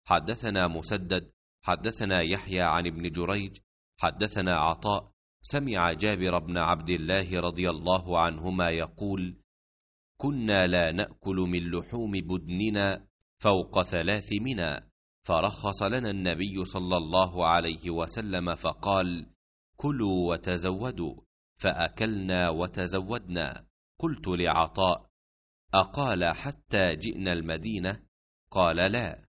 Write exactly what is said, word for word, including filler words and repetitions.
حدثنا مسدد حدثنا يحيى عن ابن جريج حدثنا عطاء سمع جابر بن عبد الله رضي الله عنهما يقول: كنا لا نأكل من لحوم بدننا فوق ثلاث منا، فرخص لنا النبي صلى الله عليه وسلم فقال: كلوا وتزودوا، فأكلنا وتزودنا. قلت لعطاء: أقال حتى جئنا المدينة؟ قال: لا،